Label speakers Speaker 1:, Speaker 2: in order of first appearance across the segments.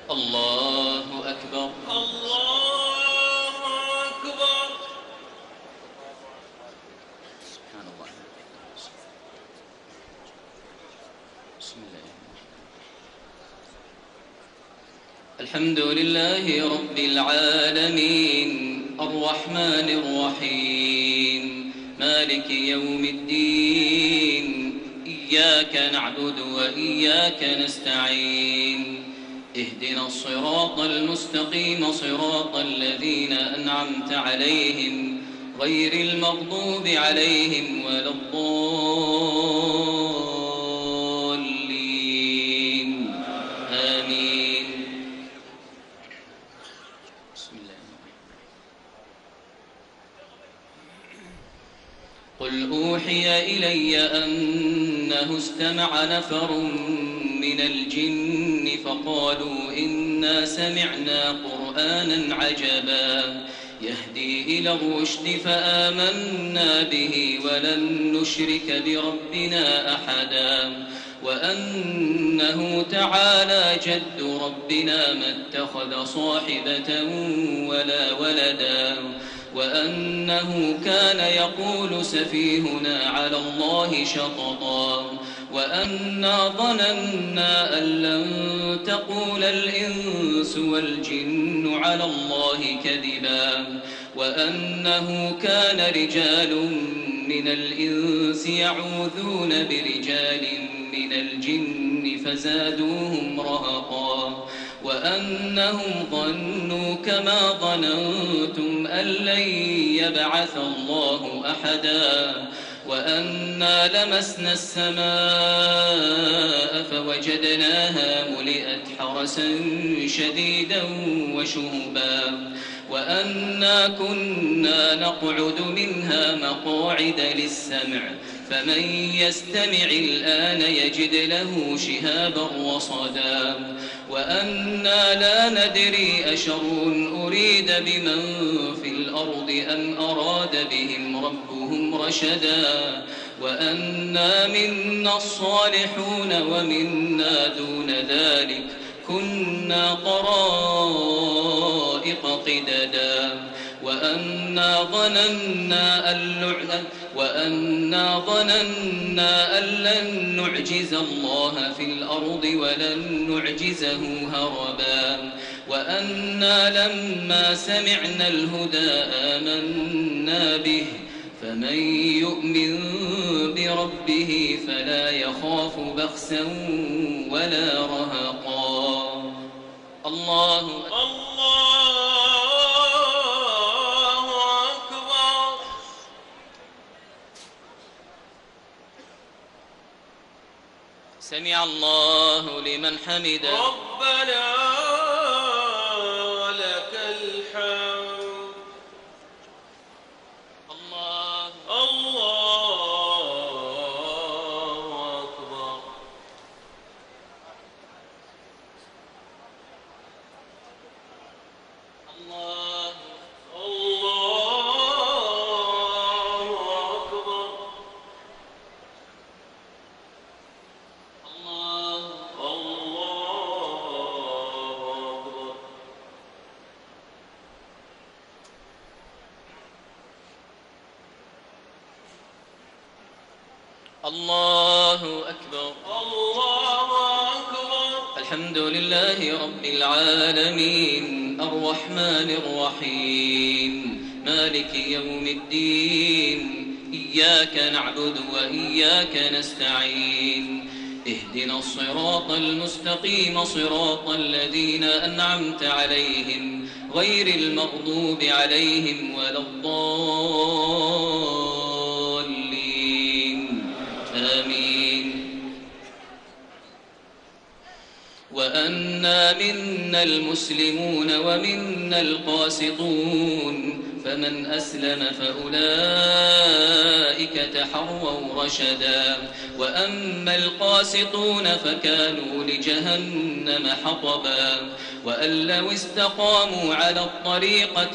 Speaker 1: الله أكبر.
Speaker 2: الله أكبر.
Speaker 1: سبحان الله. بسم الله. الحمد لله رب العالمين الرحمن الرحيم مالك يوم الدين إياك نعبد وإياك نستعين اهدنا الصراط المستقيم صراط الذين أنعمت عليهم غير المغضوب عليهم ولا الضالين آمين. بسم الله. قل أوحي إلي أنه استمع نفر من الجن فقالوا إنا سمعنا قرآنا عجبا يهدي إلى الرشد فآمنا به ولن نشرك بربنا أحدا وأنه تعالى جد ربنا ما اتخذ صاحبة ولا ولدا وأنه كان يقول سفيهنا على الله شططا وأنا ظننا أن لن تقول الإنس والجن على الله كذبا وأنه كان رجال من الإنس يعوذون برجال من الجن فزادوهم رهقا وأنهم ظنوا كما ظننتم أن لن يبعث الله أحدا وأنا لمسنا السماء فوجدناها ملئت حرسا شديدا وشهبا وأنا كنا نقعد منها مقاعد للسمع فمن يستمع الآن يجد له شهابا رصدا وأنا لا ندري أشر أريد بمن في الأرض أم أراد بهم ربهم رشدا وأنا منا الصالحون ومنا دون ذلك كنا طرائق قددا وأنا ظننا أن لن نعجز الله في الأرض ولن نعجزه هربا وأنا لما سمعنا الهدى آمنا به فمن يؤمن بربه فلا يخاف بخسا ولا رهقا. الله
Speaker 2: أكبر.
Speaker 1: سمع الله لمن حمده.
Speaker 2: ربنا ولك الحمد.
Speaker 1: الله
Speaker 2: أكبر.
Speaker 1: الله
Speaker 2: أكبر.
Speaker 1: الله
Speaker 2: أكبر.
Speaker 1: الله أكبر.
Speaker 2: الله أكبر.
Speaker 1: الحمد لله رب العالمين الرحمن الرحيم مالك يوم الدين إياك نعبد وإياك نستعين اهدنا الصراط المستقيم صراط الذين أنعمت عليهم غير المغضوب عليهم ولا الضالين آمين. وأنا منا المسلمون ومنا القاسطون فمن أسلم فأولئك تحروا رشدا وأما القاسطون فكانوا لجهنم حطبا وأن لو استقاموا على الطريقة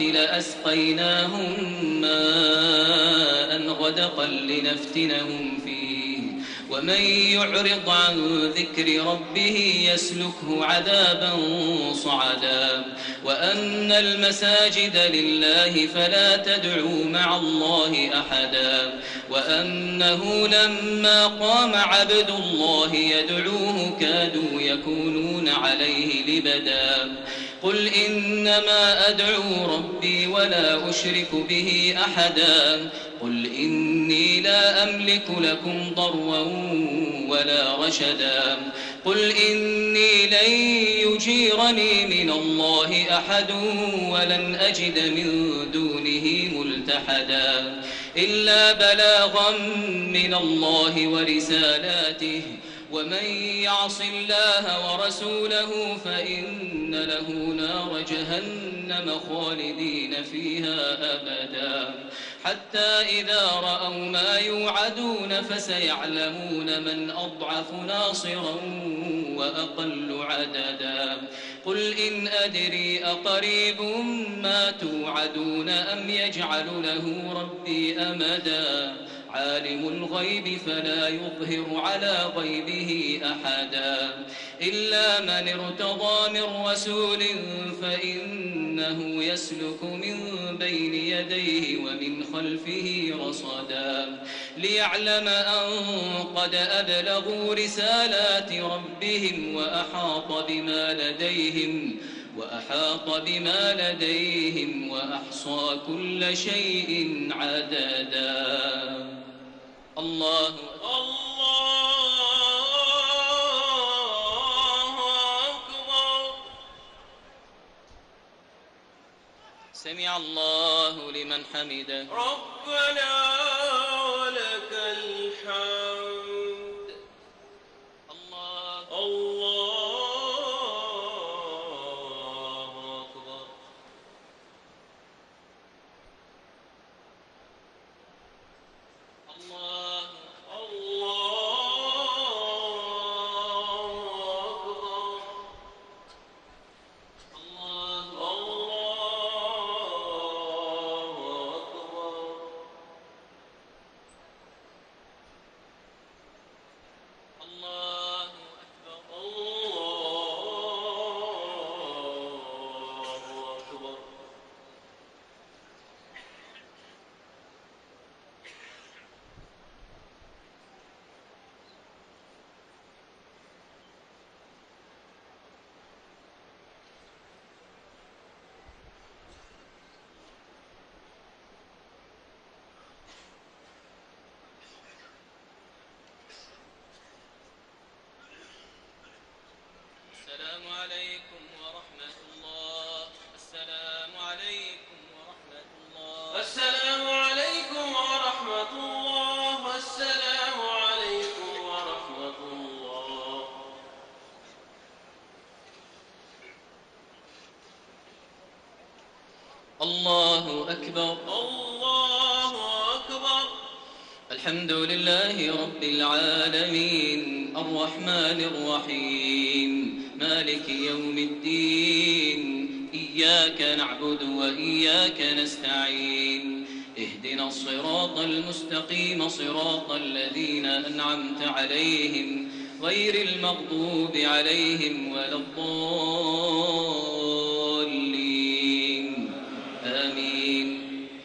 Speaker 1: لأسقيناهم ماء غدقا لنفتنهم فيه ومن يعرض عن ذكر ربه يسلكه عذابا صعدا وأن المساجد لله فلا تدعوا مع الله أحدا وأنه لما قام عبد الله يدعوه كادوا يكونون عليه لبدا قل إنما أدعو ربي ولا أشرك به أحدا قل إني لا أملك لكم ضرا ولا رشدا قل إني لن يجيرني من الله أحد ولن أجد من دونه ملتحدا إلا بلاغا من الله ورسالاته ومن يعص الله ورسوله فإن له نار جهنم خالدين فيها أبدا حتى إذا رأوا ما يوعدون فسيعلمون من أضعف ناصرا وأقل عددا قل إن أدري أقريب ما توعدون أم يجعل له ربي أمدا عالم الغيب فلا يظهر على غيبه أحدا إلا من ارتضى من رسول فإنه يسلك من بين يديه ومن خلفه رصدا ليعلم أن قد أبلغوا رسالات ربهم وأحاط بما لديهم وأحصى كل شيء عددا الله
Speaker 2: أكبر.
Speaker 1: سمع الله لمن حمده
Speaker 2: ربنا ولك الحمد.
Speaker 1: الله
Speaker 2: أكبر.
Speaker 1: الله السلام عليكم ورحمة الله. السلام عليكم ورحمة الله.
Speaker 2: السلام عليكم ورحمة الله. السلام عليكم ورحمة الله.
Speaker 1: الله أكبر.
Speaker 2: الله أكبر.
Speaker 1: الحمد لله رب العالمين الرحمن الرحيم مالك يوم الدين إياك نعبد وإياك نستعين اهدنا الصراط المستقيم صراط الذين أنعمت عليهم غير المغضوب عليهم ولا الضالين آمين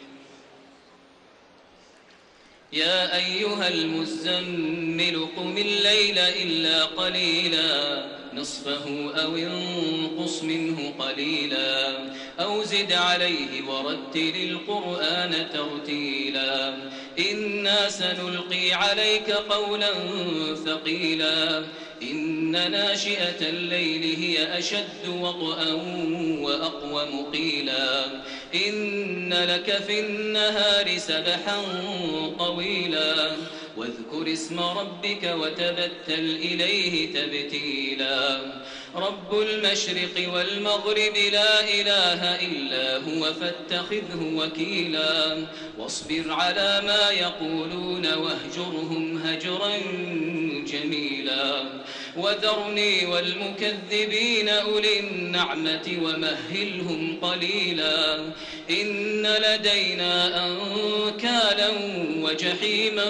Speaker 1: يا أيها المزمل قم الليل إلا قليلا نصفه أو انقص منه قليلا أو زد عليه ورتل القرآن ترتيلا إنا سنلقي عليك قولا ثقيلا إن ناشئة الليل هي أشد وطئا وأقوم قيلا إن لك في النهار سبحا طويلا واذكر اسم ربك وتبتل إليه تبتيلا رب المشرق والمغرب لا إله إلا هو فاتخذه وكيلا واصبر على ما يقولون واهجرهم هجرا جميلا وذرني والمكذبين أولي النعمة ومهلهم قليلا إن لدينا أنكالا وجحيما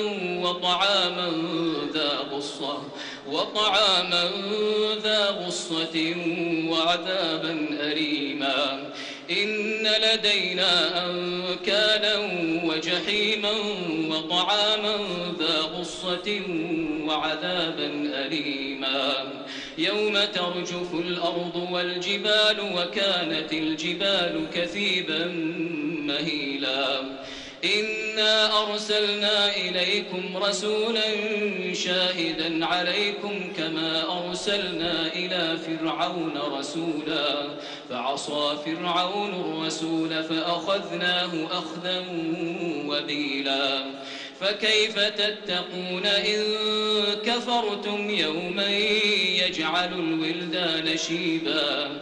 Speaker 1: وطعاما ذا غصة وعذابا أليما إن لدينا أنكالا وجحيما وطعاما ذا غصة وعذابا أليما يوم ترجف الأرض والجبال وكانت الجبال كثيبا مهيلا إنا أرسلنا إليكم رسولا شاهدا عليكم كما أرسلنا إلى فرعون رسولا فعصى فرعون الرسول فأخذناه أخذا وبيلا فكيف تتقون إن كفرتم يوما يجعل الولدان شيبا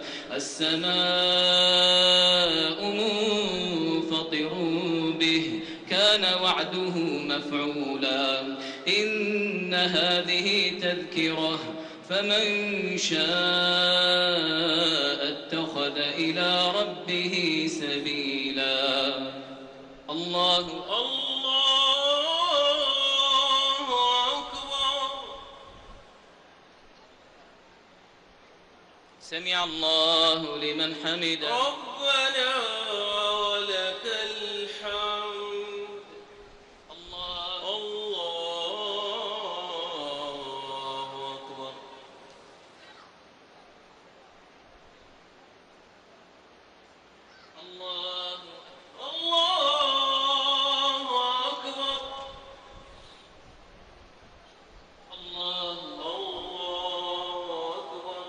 Speaker 1: السماء منفطر به كان وعده مفعولا إن هذه تذكرة فمن شاء اتخذ إلى ربه سبيلا الله
Speaker 2: أكبر.
Speaker 1: سمع الله لمن حمده
Speaker 2: ربنا ولك الحمد. الله أكبر. الله أكبر. الله أكبر.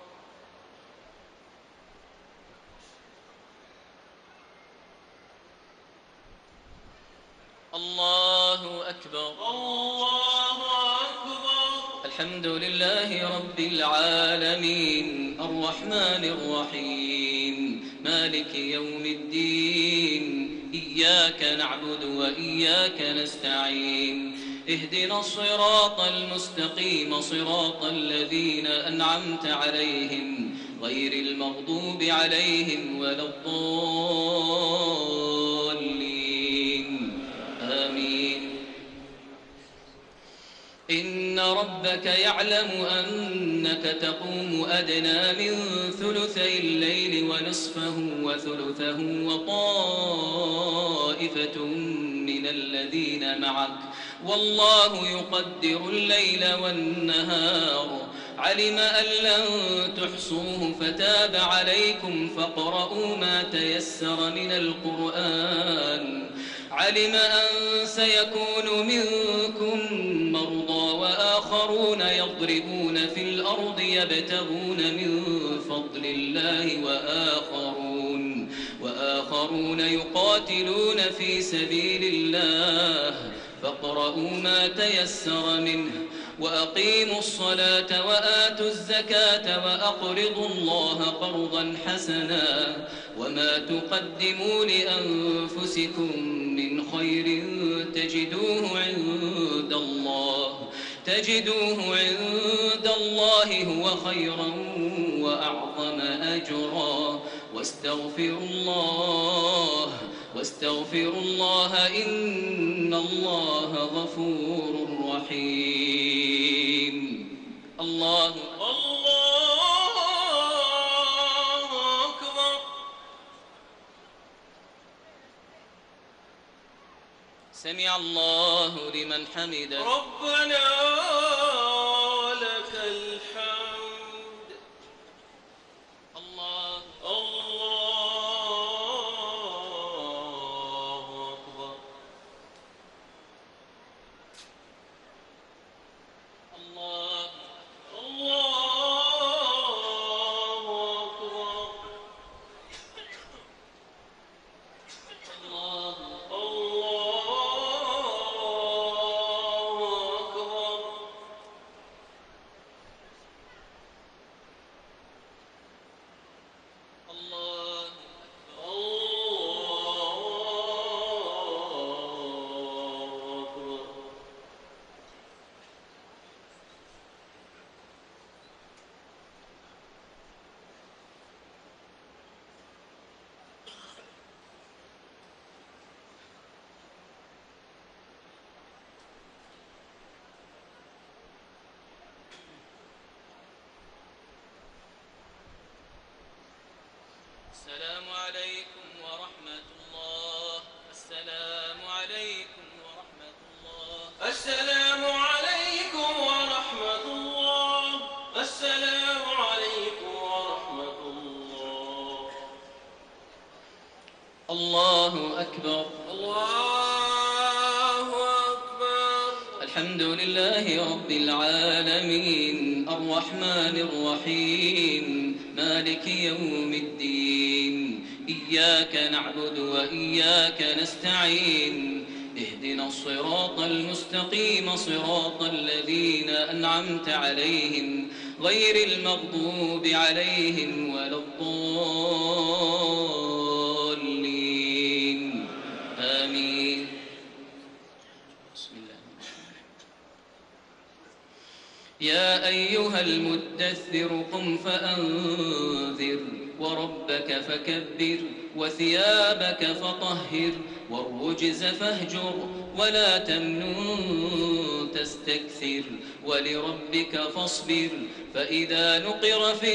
Speaker 1: الله أكبر.
Speaker 2: الله أكبر.
Speaker 1: الحمد لله رب العالمين الرحمن الرحيم مالك يوم الدين إياك نعبد وإياك نستعين اهدنا الصراط المستقيم صراط الذين أنعمت عليهم غير المغضوب عليهم ولا الضالين آمين إن ربك يعلم أنك تقوم أدنى من ثلثي الليل ونصفه وثلثه وطائفة من الذين معك والله يقدر الليل والنهار علم أن لن تحصوه فتاب عليكم فاقرؤوا ما تيسر من القرآن علم أن سيكون منكم مرضى وآخرون يضربون في الأرض يبتغون من فضل الله وآخرون يقاتلون في سبيل الله فاقرؤوا ما تيسر منه وأقيموا الصلاة وآتوا الزكاة وأقرضوا الله قرضا حسنا وما تقدموا لأنفسكم من خير تجدوه عند الله هو خيرا وأعظم أجرا واستغفروا الله إن الله غفور رحيم الله
Speaker 2: أكبر.
Speaker 1: سمع الله لمن حمده
Speaker 2: ربنا ولك الحمد. الله أكبر. الله أكبر.
Speaker 1: السلام عليكم ورحمة الله. السلام عليكم ورحمة الله.
Speaker 2: السلام عليكم ورحمة الله. السلام عليكم ورحمة الله.
Speaker 1: الله أكبر.
Speaker 2: الله أكبر.
Speaker 1: الحمد لله رب العالمين الرحمن الرحيم مالك يوم الدين. إياك نعبد وإياك نستعين. اهدنا الصراط المستقيم صراط الذين أنعمت عليهم غير المغضوب عليهم ولا الضالين. آمين. بسم الله. يا أيها المدثر قم فأنذر وربك فكبر وثيابك فطهر والرجز فاهجر ولا تمنن تستكثر ولربك فاصبر فإذا نقر في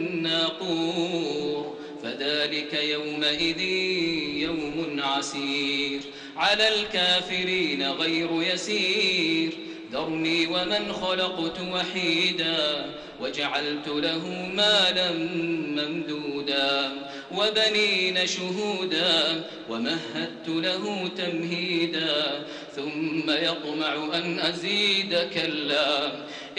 Speaker 1: الناقور فذلك يومئذ يوم عسير على الكافرين غير يسير. ذرني ومن خلقت وحيدا وجعلت له مالا ممدودا وبنين شهودا ومهدت له تمهيدا ثم يطمع أن أزيد كلا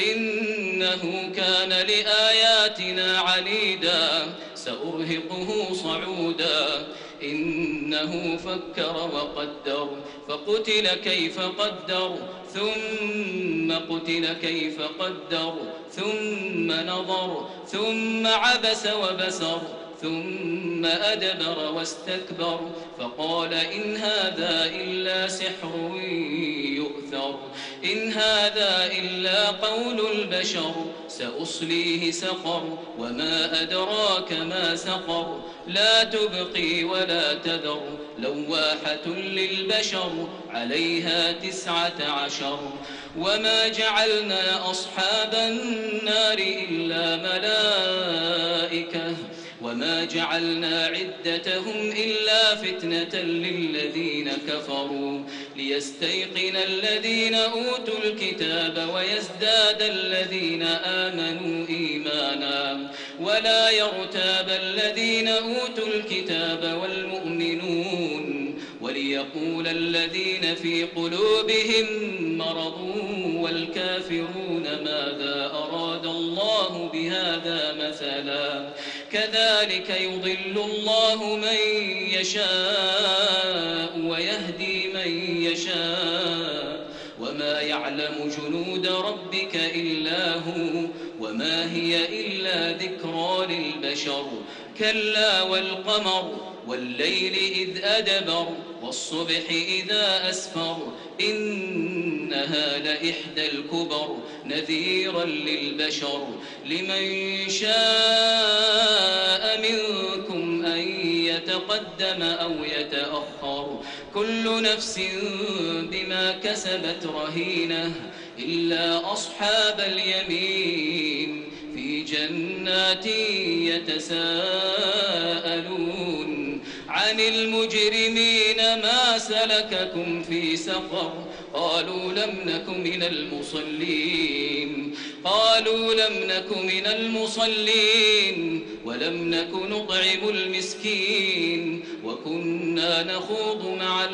Speaker 1: إنه كان لآياتنا عنيدا سأرهقه صعودا إنه فكر وقدر فقتل كيف قدر ثم قتل كيف قدر ثم نظر ثم عبس وبسر ثم أدبر واستكبر فقال إن هذا إلا سحر يؤثر إن هذا إلا قول البشر سأصليه سقر وما أدراك ما سقر لا تبقي ولا تذر لواحة للبشر عليها 19 وما جعلنا أصحاب النار إلا ملائكة وما جعلنا عدتهم إلا فتنة للذين كفروا ليستيقن الذين أوتوا الكتاب ويزداد الذين آمنوا إيمانا ولا يرتاب الذين أوتوا الكتاب والمؤمنون وليقول الذين في قلوبهم مرض والكافرون ماذا أراد الله بهذا مثلا كذلك يضل الله من يشاء ويهدي من يشاء وما يعلم جنود ربك إلا هو وما هي إلا ذكرى للبشر كلا والقمر والليل إذ أدبر والصبح إذا أسفر إنها لإحدى الكبر نذيرا للبشر لمن شاء منكم أن يتقدم أو يتأخر كل نفس بما كسبت رهينة إلا أصحاب اليمين في جنات يتساءلون عن المجرمين ما سلككم في سقر قالوا لم نك من المصلين ولم نك نطعم المسكين وكنا نخوض مع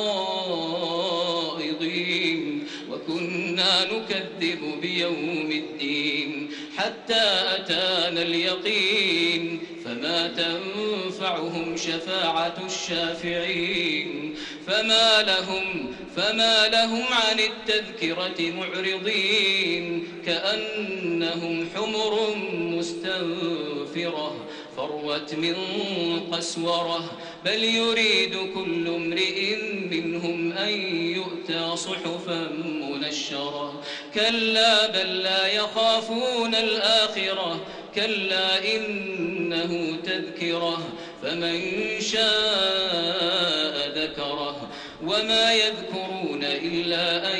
Speaker 1: الخائضين وكنا نكذب بيوم الدين حتى أتانا اليقين فما تنفعهم شفاعة الشافعين فما لهم عن التذكرة معرضين كأنهم حمر مستنفرة فروت من قسورة بل يريد كل امرئ منهم أن يؤتى صحفا منشرة كلا بل لا يخافون الآخرة كلا إنه تذكرة فمن شاء ذكره وما يذكرون إلا أن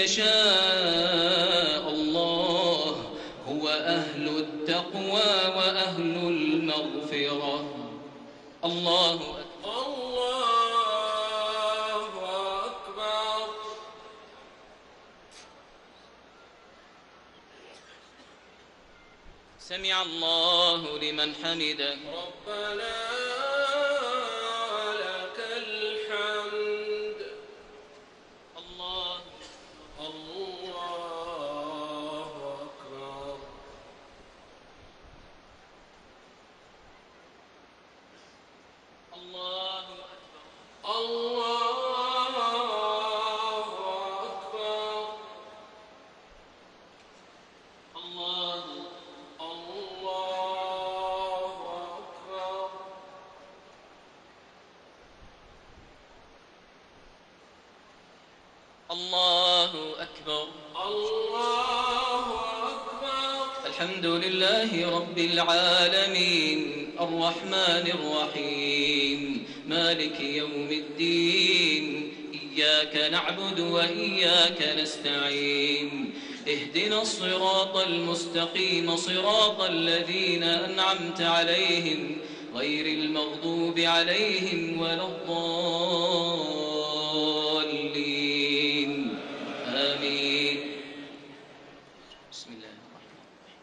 Speaker 1: يشاء الله هو أهل التقوى وأهل المغفرة الله أكبر.
Speaker 2: الله أكبر.
Speaker 1: سمع الله لمن حمده.
Speaker 2: ربنا لك الحمد.
Speaker 1: الله
Speaker 2: الله أكبر.
Speaker 1: الله أكبر.
Speaker 2: الله أكبر.
Speaker 1: الله الله أكبر.
Speaker 2: الله أكبر.
Speaker 1: الحمد لله رب العالمين الرحمن الرحيم مالك يوم الدين إياك نعبد وإياك نستعين اهدنا الصراط المستقيم صراط الذين أنعمت عليهم غير المغضوب عليهم ولا الضالين آمين. بسم الله الرحمن الرحيم.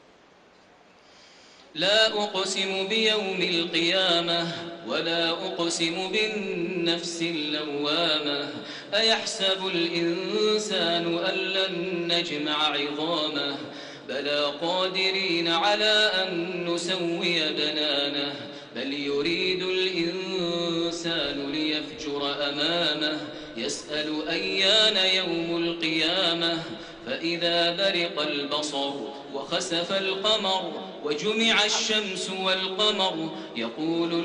Speaker 1: لا أقسم بيوم القيامة ولا أقسم بالنفس اللوامة أيحسب الإنسان أن لن نجمع عظامه بلى قادرين على أن نسوي بنانه بل يريد الإنسان ليفجر أمامه يسأل أيان يوم القيامة فإذا برق البصر وخسف القمر وجمع الشمس والقمر يقول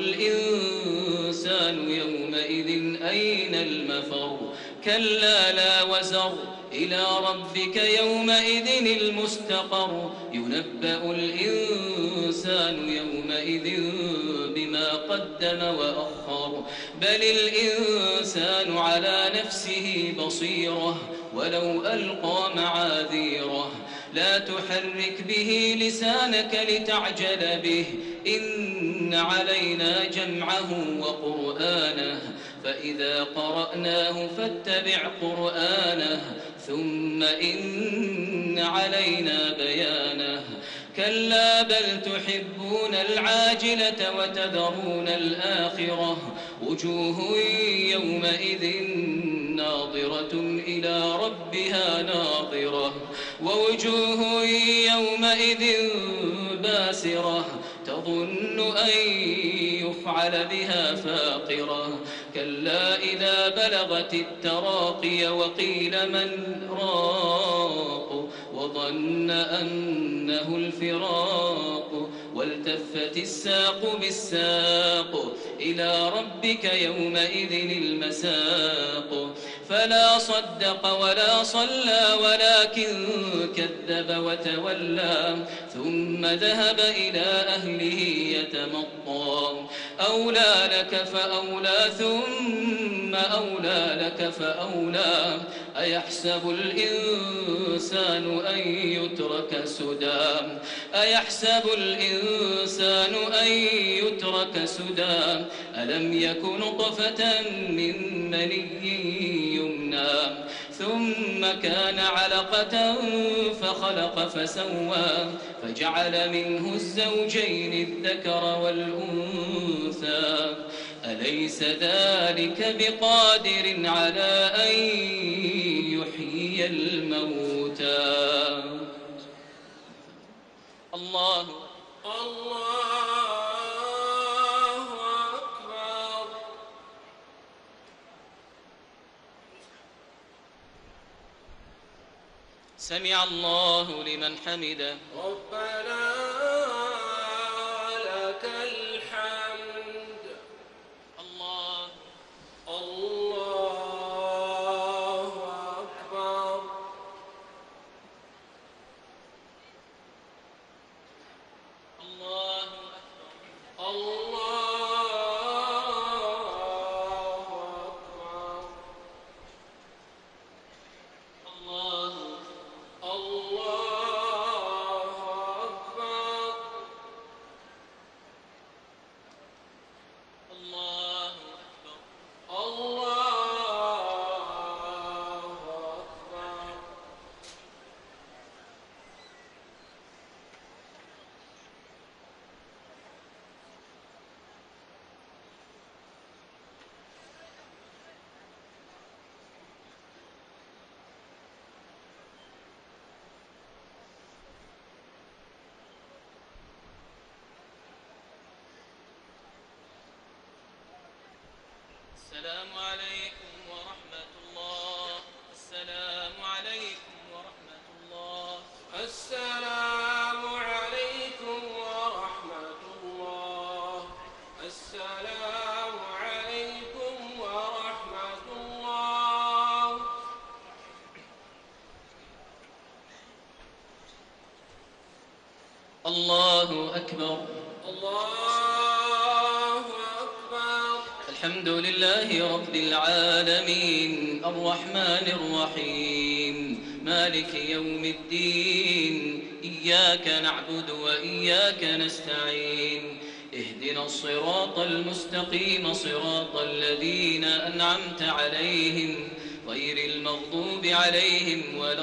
Speaker 1: الإنسان يومئذ أين المفر كلا لا وزر إلى ربك يومئذ المستقر ينبأ الإنسان يومئذ بما قدم وأخر بل الإنسان على نفسه بصيرة ولو ألقى معاذيره لا تحرك به لسانك لتعجل به إن علينا جمعه وقرآنه فإذا قرأناه فاتبع قرآنه ثم إن علينا بيانه كلا بل تحبون العاجلة وتذرون الآخرة وجوه يومئذ ناظرة إلى ربها ناظرة ووجوه يومئذ باسرة تظن أن يفعل بها فاقرة كلا إذا بلغت التراقي وقيل من راق وظن أنه الفراق والتفت الساق بالساق إلى ربك يومئذ المساق فلا صدق ولا صلى ولكن كذب وتولى ثم ذهب إلى أهله يتمطى أولى لك فأولى ثم أولى لك فأولى أيحسب الإنسان أن يترك سدى أيحسب الإنسان أن يترك سدى ألم يك نطفة من مني يمنى ثم كان علقة فخلق فسوى فجعل منه الزوجين الذكر والأنثى أليس ذلك بقادر على أن يحيي الموتى الله
Speaker 2: أكبر.
Speaker 1: سمع الله لمن حمده
Speaker 2: ربنا لك الحمد.
Speaker 1: الله
Speaker 2: الله أكبر.
Speaker 1: الله أكبر.
Speaker 2: الله أكبر. الله أكبر.
Speaker 1: السلام عليكم ورحمة الله. السلام عليكم ورحمة الله.
Speaker 2: السلام عليكم ورحمة الله. السلام عليكم ورحمة الله.
Speaker 1: الله أكبر.
Speaker 2: الله أكبر.
Speaker 1: الحمد لله رب العالمين الرحمن الرحيم مالك يوم الدين إياك نعبد وإياك نستعين اهدنا الصراط المستقيم صراط الذين أنعمت عليهم غير المغضوب عليهم ولا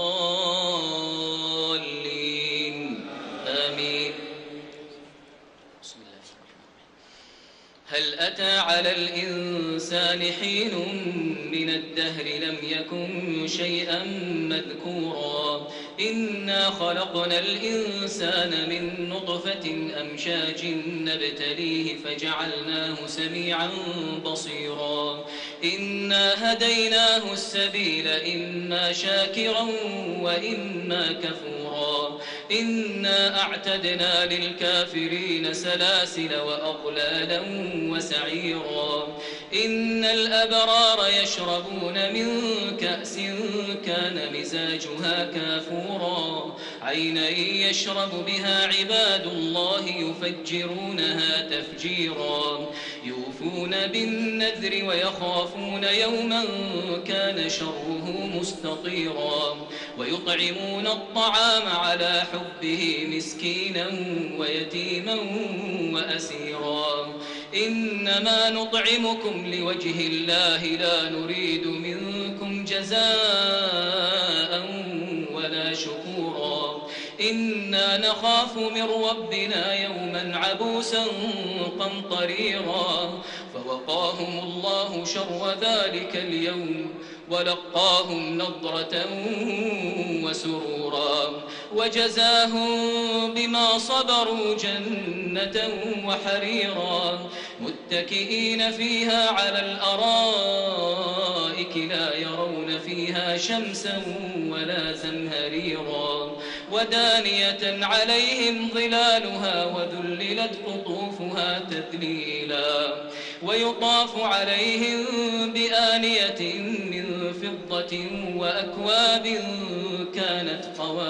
Speaker 1: الضالين آمين. بسم الله الرحمن الرحيم. هل أتى على الإنسان حين من الدهر لم يكن شيئا مذكورا إنا خلقنا الإنسان من نطفة أمشاج نبتليه فجعلناه سميعا بصيرا إنا هديناه السبيل إما شاكرا وإما كفورا إنا أعتدنا للكافرين سلاسل وأغلالا وسعيرا إن الأبرار يشربون من كأس كان مزاجها كافورا عينا يشرب بها عباد الله يفجرونها تفجيرا يوفون بالنذر ويخافون يوما كان شره مستطيرا ويطعمون الطعام على حبه مسكينا ويتيما وأسيرا إنما نطعمكم لوجه الله لا نريد منكم جزاء ولا شكورا إنا نخاف من ربنا يوما عبوسا قمطريرا فوقاهم الله شر ذلك اليوم ولقاهم نضرة وسرورا وجزاهم بما صبروا جنة وحريرا متكئين فيها على الأرائك لا يرون فيها شمسا ولا زمهريرا ودانية عليهم ظلالها وذللت قطوفها تذليلا ويطاف عليهم بآنية من فضة وأكواب كانت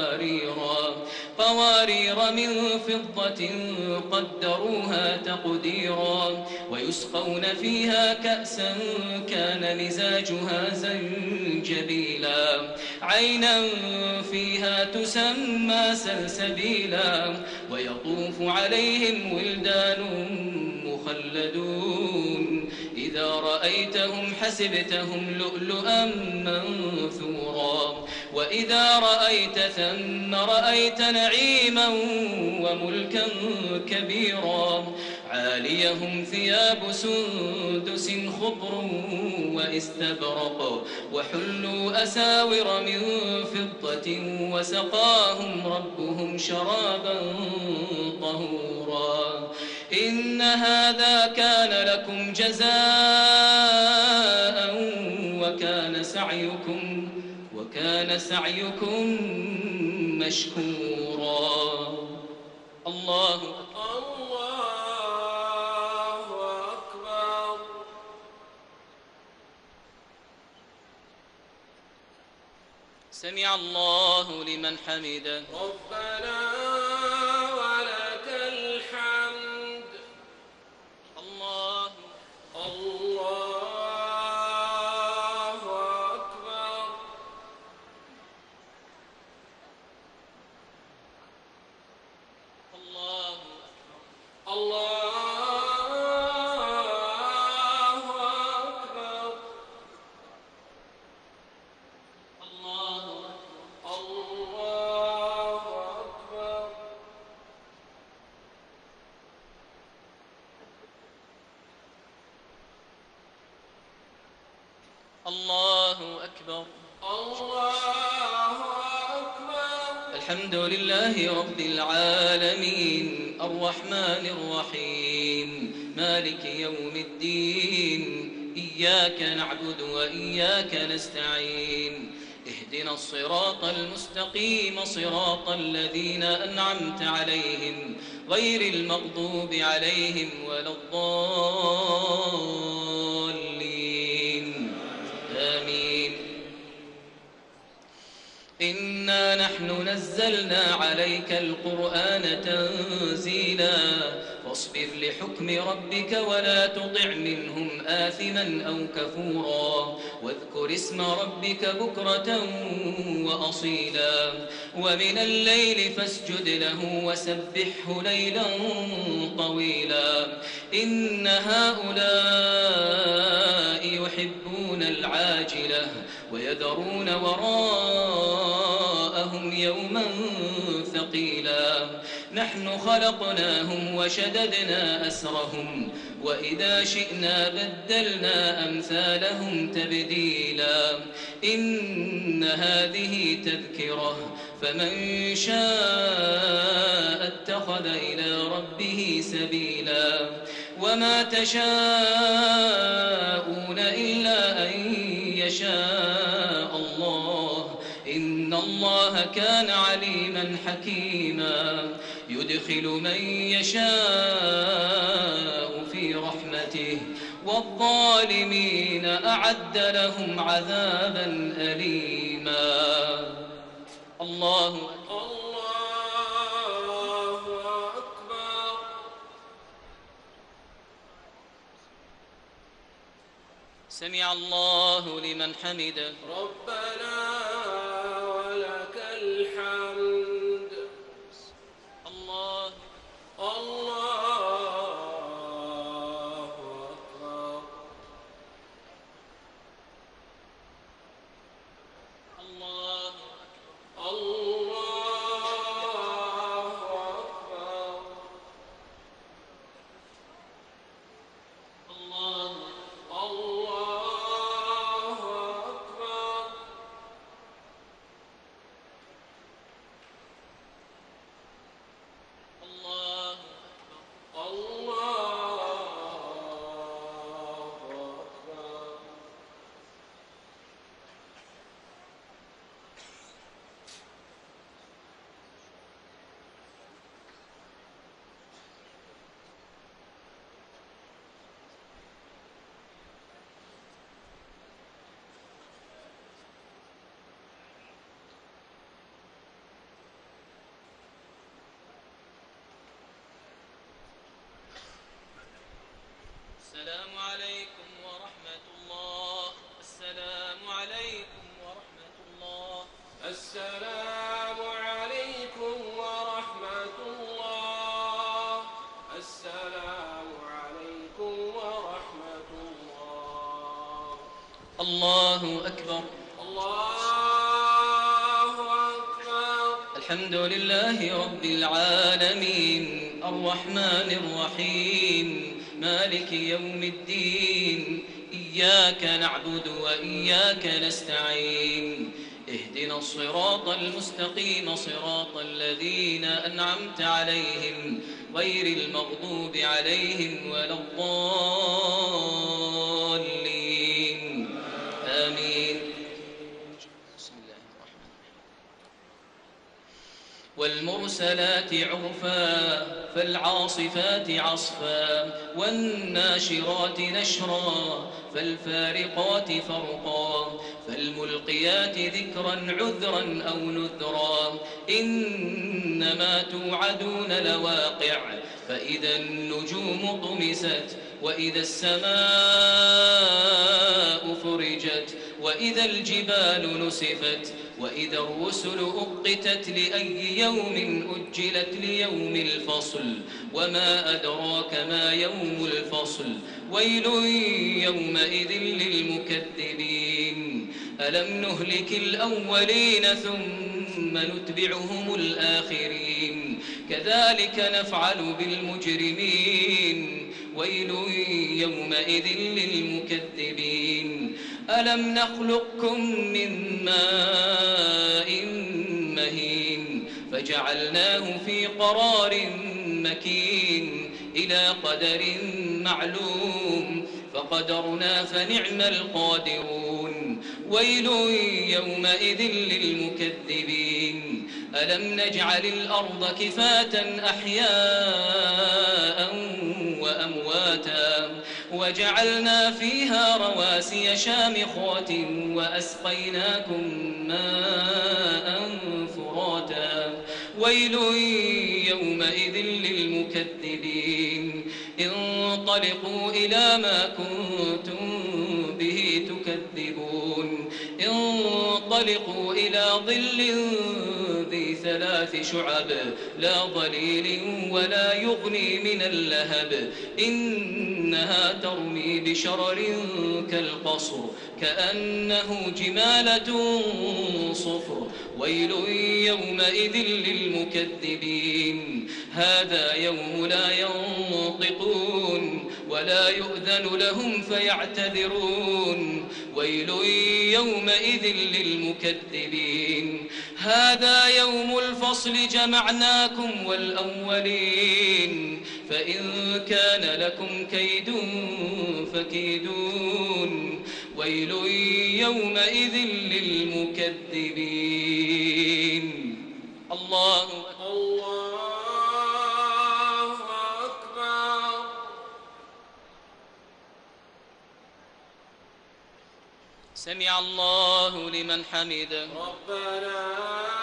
Speaker 1: قوارير من فضة قدروها تقديرا ويسقون فيها كأسا كان مزاجها زنجبيلا عينا فيها تسمى سلسبيلا ويطوف عليهم ولدان مخلدون إذا رأيتهم حسبتهم لؤلؤا منثورا وإذا رأيت ثم رأيت نعيما وملكا كبيرا عاليهم ثياب سندس خضر واستبرق وحلوا أساور من فضة وسقاهم ربهم شرابا طهورا إن هذا كان لكم جزاء وكان سعيكم مشكورا. الله
Speaker 2: أكبر.
Speaker 1: سمع الله لمن حمده
Speaker 2: ربنا ولك الحمد.
Speaker 1: الله
Speaker 2: أكبر.
Speaker 1: الله أكبر.
Speaker 2: الله أكبر.
Speaker 1: الحمد لله رب العالمين الرحمن الرحيم مالك يوم الدين إياك نعبد وإياك نستعين اهدنا الصراط المستقيم صراط الذين أنعمت عليهم غير المغضوب عليهم ولا الضالين آمين. إنا نحن نزلنا عليك القرآن تنزيلا فاصبر لحكم ربك ولا تطع منهم آثما أو كفورا واذكر اسم ربك بكرة وأصيلا ومن الليل فاسجد له وسبحه ليلا طويلا إن هؤلاء يحبون العاجلة ويذرون وراءهم يوما ثقيلا نحن خلقناهم وشددنا أسرهم وإذا شئنا بدلنا أمثالهم تبديلا إن هذه تذكرة فمن شاء اتخذ إلى ربه سبيلا وما تشاءون إلا أن يشاء الله إن الله كان عليما حكيما يدخل من يشاء في رحمته والظالمين أعد لهم عذابا أليما الله أكبر. سمع الله لمن حمده
Speaker 2: ربنا ولك الحمد.
Speaker 1: الله
Speaker 2: أكبر.
Speaker 1: الله السلام عليكم ورحمة الله. السلام عليكم ورحمة الله.
Speaker 2: السلام عليكم ورحمة الله. السلام عليكم ورحمة الله.
Speaker 1: الله أكبر.
Speaker 2: الله أكبر.
Speaker 1: الحمد لله رب العالمين الرحمن الرحيم مالك يوم الدين إياك نعبد وإياك نستعين اهدنا الصراط المستقيم صراط الذين أنعمت عليهم غير المغضوب عليهم ولا الضالين آمين. بسم الله الرحمن الرحيم. والمرسلات عرفا فالعاصفات عصفا والناشرات نشرا فالفارقات فرقا فالملقيات ذكرا عذرا أو نذرا إنما توعدون لواقع فإذا النجوم طمست وإذا السماء فرجت وإذا الجبال نسفت وإذا الرسل أقتت لأي يوم أجلت ليوم الفصل وما أدراك ما يوم الفصل ويل يومئذ للمكذبين ألم نهلك الأولين ثم نتبعهم الآخرين كذلك نفعل بالمجرمين ويل يومئذ للمكذبين ألم نخلقكم من ماء مهين فجعلناه في قرار مكين إلى قدر معلوم فقدرنا فنعم القادرون ويل يومئذ للمكذبين ألم نجعل الأرض كفاة أحياء وأمواتا وجعلنا فيها رواسي شامخات وأسقيناكم ماء فراتا ويل يومئذ للمكذبين انطلقوا إلى ما كنتم به تكذبون انطلقوا إلى ظل ذي 3 شعب لا ظليل ولا يغني من اللهب إنها ترمي بشرر كالقصر كأنه جمالة صفر ويل يومئذ للمكذبين هذا يوم لا ينطقون ولا يؤذن لهم فيعتذرون ويل يومئذ للمكذبين هذا يوم الفصل جمعناكم والأولين فإن كان لكم كيد فكيدون ويل يومئذ للمكذبين الله
Speaker 2: أكبر
Speaker 1: سمع الله لمن حمده
Speaker 2: ربنا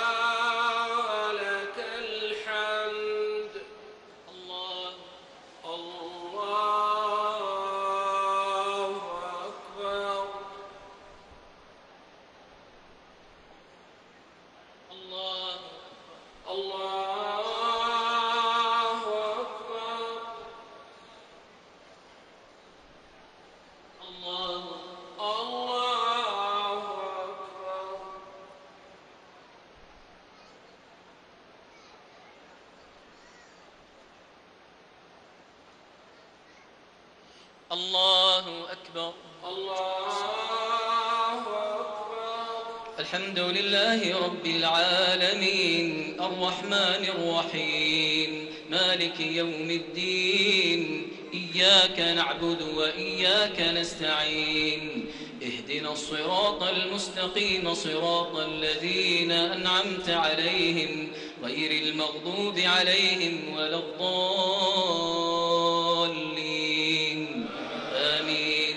Speaker 2: لك الحمد الله أكبر الله أكبر الحمد لله رب العالمين الرحمن الرحيم مالك يوم الدين إياك نعبد وإياك نستعين اهدنا الصراط المستقيم صراط الذين أنعمت عليهم غير المغضوب عليهم ولا الضالين آمين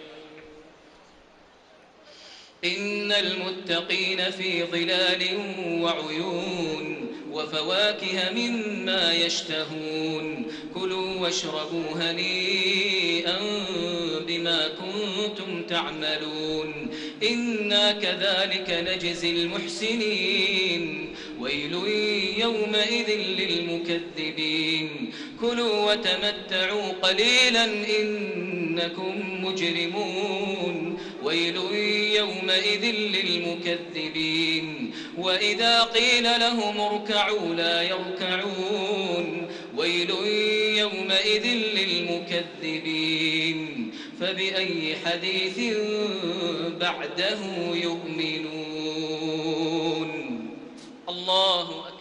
Speaker 2: إن المتقين في ظلال وعيون وفواكه مما يشتهون كلوا واشربوا هنيئا بما كنتم تعملون إنا كذلك نجزي المحسنين ويل يومئذ للمكذبين كلوا وتمتعوا قليلا إنكم مجرمون ويل يومئذ للمكذبين وإذا قيل لهم اركعوا لا يركعون ويل يومئذ للمكذبين فبأي حديث بعده يؤمنون الله أكبر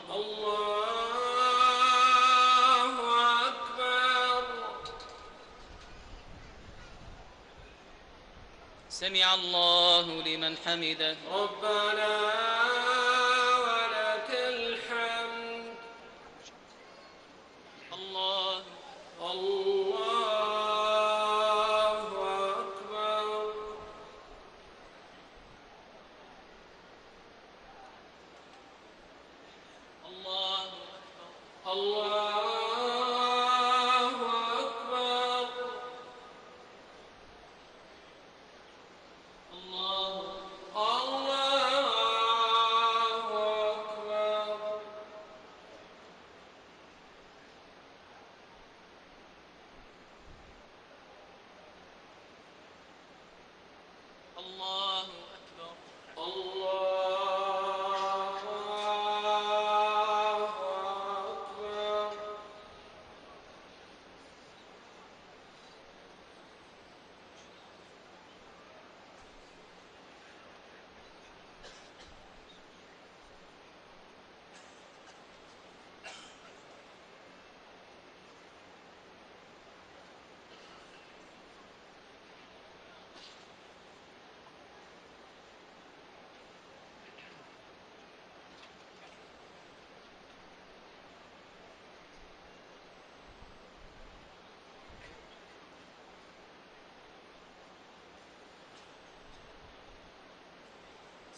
Speaker 2: سمع الله لمن حمده ربنا ولك الحمد
Speaker 1: الله
Speaker 2: أكبر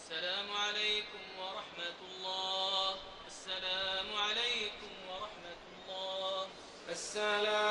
Speaker 2: السلام عليكم ورحمة الله. السلام عليكم ورحمة الله. السلام